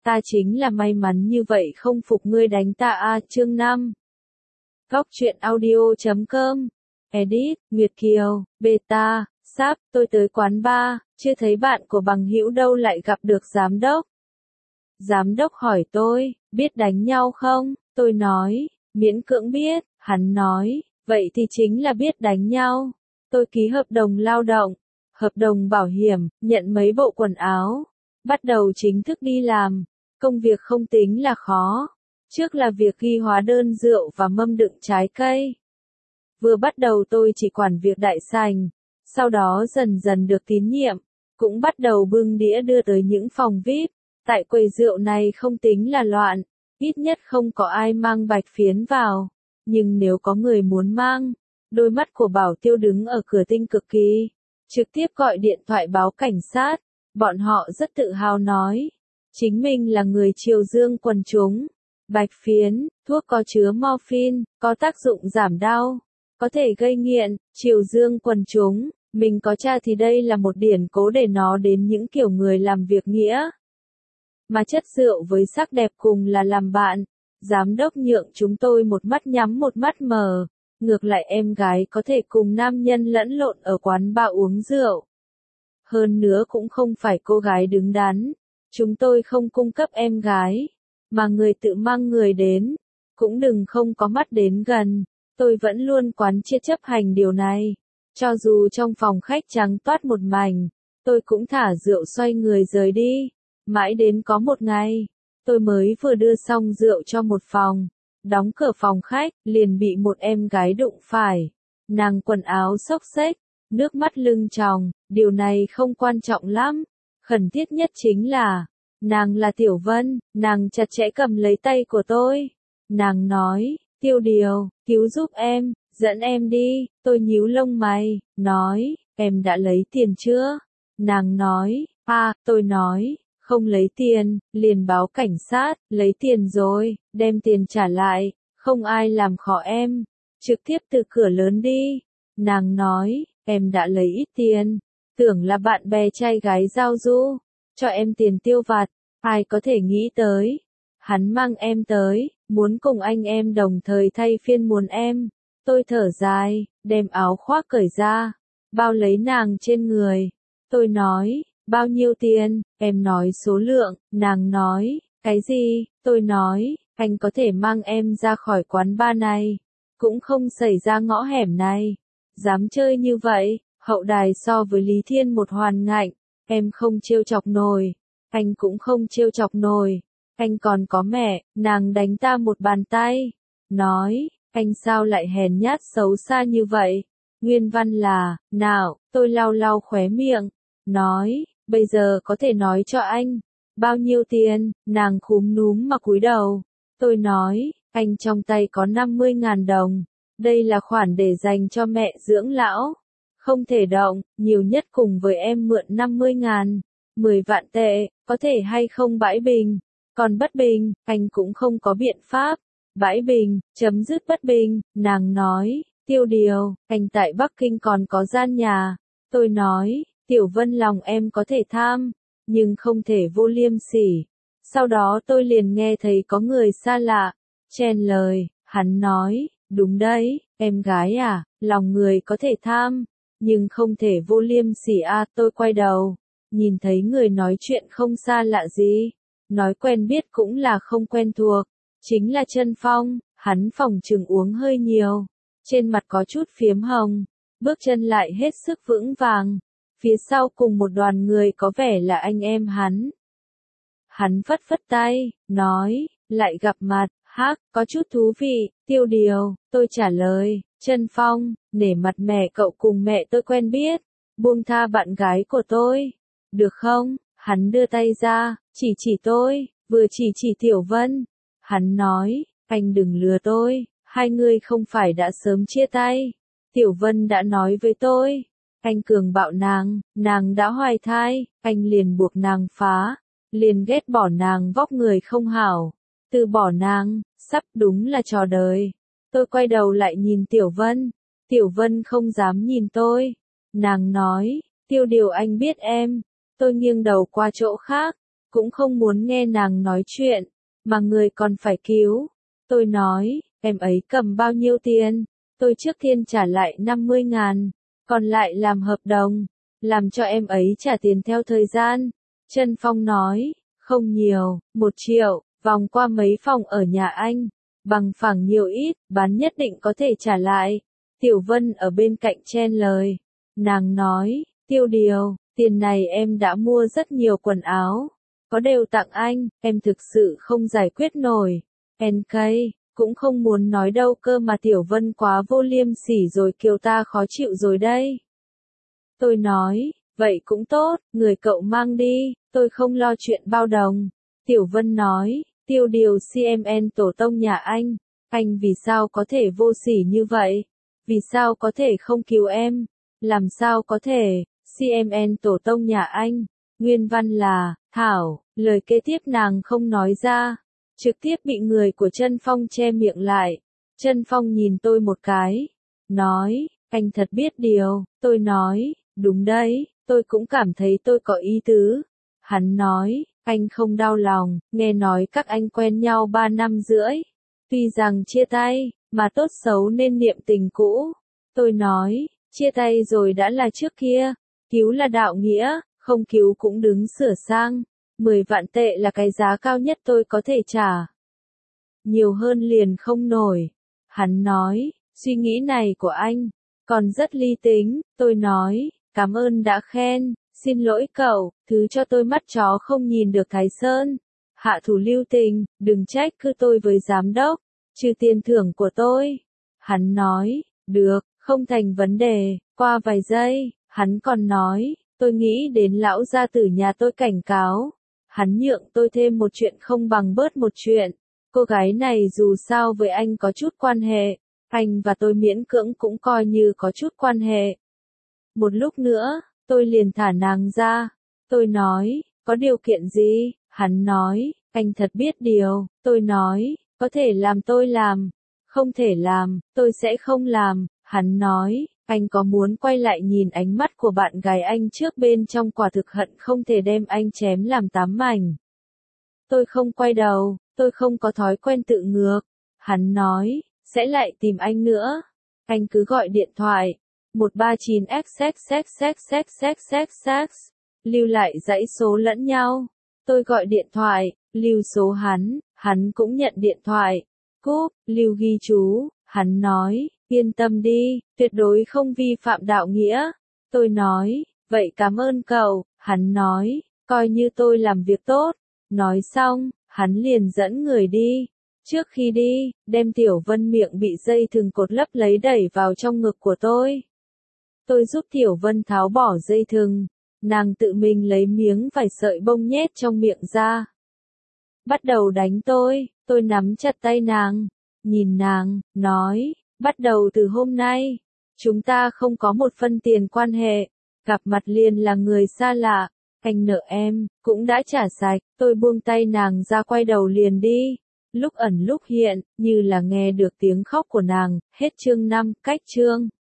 Ta chính là may mắn như vậy không phục ngươi đánh ta a. Chương 5. Góc truyện audio.com. Edit, Nguyệt Kiều, Beta, Sáp, tôi tới quán bar, chưa thấy bạn của bằng hữu đâu lại gặp được giám đốc. Giám đốc hỏi tôi, biết đánh nhau không? Tôi nói, miễn cưỡng biết. Hắn nói, vậy thì chính là biết đánh nhau. Tôi ký hợp đồng lao động, hợp đồng bảo hiểm, nhận mấy bộ quần áo, bắt đầu chính thức đi làm. Công việc không tính là khó. Trước là việc ghi hóa đơn rượu và mâm đựng trái cây. Vừa bắt đầu tôi chỉ quản việc đại sảnh, sau đó dần dần được tín nhiệm, cũng bắt đầu bưng đĩa đưa tới những phòng VIP. Tại quầy rượu này không tính là loạn, ít nhất không có ai mang bạch phiến vào. Nhưng nếu có người muốn mang, đôi mắt của Bảo Tiêu đứng ở cửa tinh cực kỳ, trực tiếp gọi điện thoại báo cảnh sát. Bọn họ rất tự hào nói, chính mình là người triều dương quần chúng. Bạch phiến, thuốc có chứa morphine, có tác dụng giảm đau, có thể gây nghiện. Triều dương quần chúng, mình có tra thì đây là một điển cố để nó đến những kiểu người làm việc nghĩa. Mà chất rượu với sắc đẹp cùng là làm bạn. Giám đốc nhượng chúng tôi một mắt nhắm một mắt mở. Ngược lại em gái có thể cùng nam nhân lẫn lộn ở quán bar uống rượu. Hơn nữa cũng không phải cô gái đứng đắn. Chúng tôi không cung cấp em gái, mà người tự mang người đến. Cũng đừng không có mắt đến gần. Tôi vẫn luôn quán triệt chấp hành điều này. Cho dù trong phòng khách trắng toát một mảnh, tôi cũng thả rượu xoay người rời đi. Mãi đến có một ngày, tôi mới vừa đưa xong rượu cho một phòng, đóng cửa phòng khách, liền bị một em gái đụng phải. Nàng quần áo xốc xếch, nước mắt lưng tròng, điều này không quan trọng lắm. Khẩn thiết nhất chính là, nàng là Tiểu Vân, nàng chặt chẽ cầm lấy tay của tôi. Nàng nói, Tiêu Điều, cứu giúp em, dẫn em đi. Tôi nhíu lông mày, nói, em đã lấy tiền chưa? Nàng nói, tôi nói, không lấy tiền, liền báo cảnh sát. Lấy tiền rồi, đem tiền trả lại, không ai làm khó em, trực tiếp từ cửa lớn đi. Nàng nói, em đã lấy ít tiền, tưởng là bạn bè trai gái giao du, cho em tiền tiêu vặt. Ai có thể nghĩ tới, hắn mang em tới, muốn cùng anh em đồng thời thay phiên muốn em. Tôi thở dài, đem áo khoác cởi ra, bao lấy nàng trên người. Tôi nói, bao nhiêu tiền? Em nói số lượng. Nàng nói, cái gì? Tôi nói, anh có thể mang em ra khỏi quán bar này, cũng không xảy ra ngõ hẻm này. Dám chơi như vậy, hậu đài so với Lý Thiên một hoàn ngạnh. Em không trêu chọc nổi, anh cũng không trêu chọc nổi. Anh còn có mẹ. Nàng đánh ta một bàn tay, nói, anh sao lại hèn nhát xấu xa như vậy? Nguyên văn là, nào. Tôi lau lau khóe miệng, nói, bây giờ có thể nói cho anh, bao nhiêu tiền? Nàng cúm núm mà cúi đầu. Tôi nói, anh trong tay có 50.000 đồng, đây là khoản để dành cho mẹ dưỡng lão, không thể động, nhiều nhất cùng với em mượn 50.000, 10 vạn tệ, có thể hay không bãi bình? Còn bất bình, anh cũng không có biện pháp. Bãi bình, chấm dứt bất bình. Nàng nói, Tiêu Điều, anh tại Bắc Kinh còn có gian nhà. Tôi nói, Tiểu Vân lòng em có thể tham, nhưng không thể vô liêm sỉ. Sau đó tôi liền nghe thấy có người xa lạ chen lời. Hắn nói, đúng đấy, em gái à, lòng người có thể tham, nhưng không thể vô liêm sỉ à. Tôi quay đầu, nhìn thấy người nói chuyện không xa lạ gì, nói quen biết cũng là không quen thuộc, chính là Trân Phong. Hắn phỏng chừng uống hơi nhiều, trên mặt có chút phiếm hồng, bước chân lại hết sức vững vàng. Phía sau cùng một đoàn người có vẻ là anh em hắn. Hắn phất phất tay, nói, lại gặp mặt, có chút thú vị. Tiêu Điều, tôi trả lời, Trân Phong, nể mặt mẹ cậu cùng mẹ tôi quen biết, buông tha bạn gái của tôi, được không? Hắn đưa tay ra, chỉ tôi, vừa chỉ Tiểu Vân. Hắn nói, anh đừng lừa tôi, hai người không phải đã sớm chia tay. Tiểu Vân đã nói với tôi, anh cường bạo nàng đã hoài thai, anh liền buộc nàng phá, liền ghét bỏ nàng vóc người không hảo, từ bỏ nàng, sắp đúng là trò đời. Tôi quay đầu lại nhìn Tiểu Vân không dám nhìn tôi. Nàng nói, Tiêu Điều anh biết em. Tôi nghiêng đầu qua chỗ khác, cũng không muốn nghe nàng nói chuyện, mà người còn phải cứu. Tôi nói, em ấy cầm bao nhiêu tiền? Tôi trước tiên trả lại 50.000, còn lại làm hợp đồng, làm cho em ấy trả tiền theo thời gian. Trân Phong nói, không nhiều, 1 triệu, vòng qua mấy phòng ở nhà anh, bằng phẳng nhiều ít, bán nhất định có thể trả lại. Tiểu Vân ở bên cạnh chen lời. Nàng nói, Tiêu Điều, tiền này em đã mua rất nhiều quần áo, có đều tặng anh, em thực sự không giải quyết nổi. NK, cũng không muốn nói đâu cơ mà Tiểu Vân quá vô liêm sỉ rồi, Kiều ta khó chịu rồi đây. Tôi nói, vậy cũng tốt, người cậu mang đi, tôi không lo chuyện bao đồng. Tiểu Vân nói, Tiêu Điều CMN tổ tông nhà anh vì sao có thể vô sỉ như vậy? Vì sao có thể không cứu em? Làm sao có thể, CMN tổ tông nhà anh, nguyên văn là, Thảo, lời kế tiếp nàng không nói ra, trực tiếp bị người của Trân Phong che miệng lại. Trân Phong nhìn tôi một cái, nói, anh thật biết điều. Tôi nói, đúng đấy, tôi cũng cảm thấy tôi có ý tứ. Hắn nói, anh không đau lòng, nghe nói các anh quen nhau 3 năm rưỡi. Tuy rằng chia tay, mà tốt xấu nên niệm tình cũ. Tôi nói, chia tay rồi đã là trước kia, cứu là đạo nghĩa, không cứu cũng đứng sửa sang. 10 vạn tệ là cái giá cao nhất tôi có thể trả. Nhiều hơn liền không nổi. Hắn nói, suy nghĩ này của anh, còn rất ly tính. Tôi nói, cảm ơn đã khen, xin lỗi cậu, thứ cho tôi mắt chó không nhìn được Thái Sơn. Hạ thủ lưu tình, đừng trách cứ tôi với giám đốc, trừ tiền thưởng của tôi. Hắn nói, được, không thành vấn đề. Qua vài giây, hắn còn nói, tôi nghĩ đến lão gia tử nhà tôi cảnh cáo. Hắn nhượng tôi thêm một chuyện không bằng bớt một chuyện. Cô gái này dù sao với anh có chút quan hệ, anh và tôi miễn cưỡng cũng coi như có chút quan hệ. Một lúc nữa, tôi liền thả nàng ra. Tôi nói, có điều kiện gì? Hắn nói, anh thật biết điều. Tôi nói, có thể làm tôi làm, không thể làm, tôi sẽ không làm. Hắn nói, anh có muốn quay lại nhìn ánh mắt của bạn gái anh trước bên trong quả thực hận không thể đem anh chém làm 8 mảnh. Tôi không quay đầu, tôi không có thói quen tự ngược. Hắn nói, sẽ lại tìm anh nữa. Anh cứ gọi điện thoại, 139XXXXXXXX, lưu lại dãy số lẫn nhau. Tôi gọi điện thoại, lưu số hắn cũng nhận điện thoại. Cúp, lưu ghi chú, hắn nói, yên tâm đi, tuyệt đối không vi phạm đạo nghĩa. Tôi nói, vậy cảm ơn cậu. Hắn nói, coi như tôi làm việc tốt. Nói xong, hắn liền dẫn người đi. Trước khi đi, đem Tiểu Vân miệng bị dây thừng cột lấp lấy đẩy vào trong ngực của tôi. Tôi giúp Tiểu Vân tháo bỏ dây thừng. Nàng tự mình lấy miếng vải sợi bông nhét trong miệng ra. Bắt đầu đánh tôi nắm chặt tay nàng, nhìn nàng, nói, bắt đầu từ hôm nay, chúng ta không có một phân tiền quan hệ, gặp mặt liền là người xa lạ, anh nợ em, cũng đã trả sạch. Tôi buông tay nàng ra quay đầu liền đi, lúc ẩn lúc hiện, như là nghe được tiếng khóc của nàng. Hết chương 5, cách chương.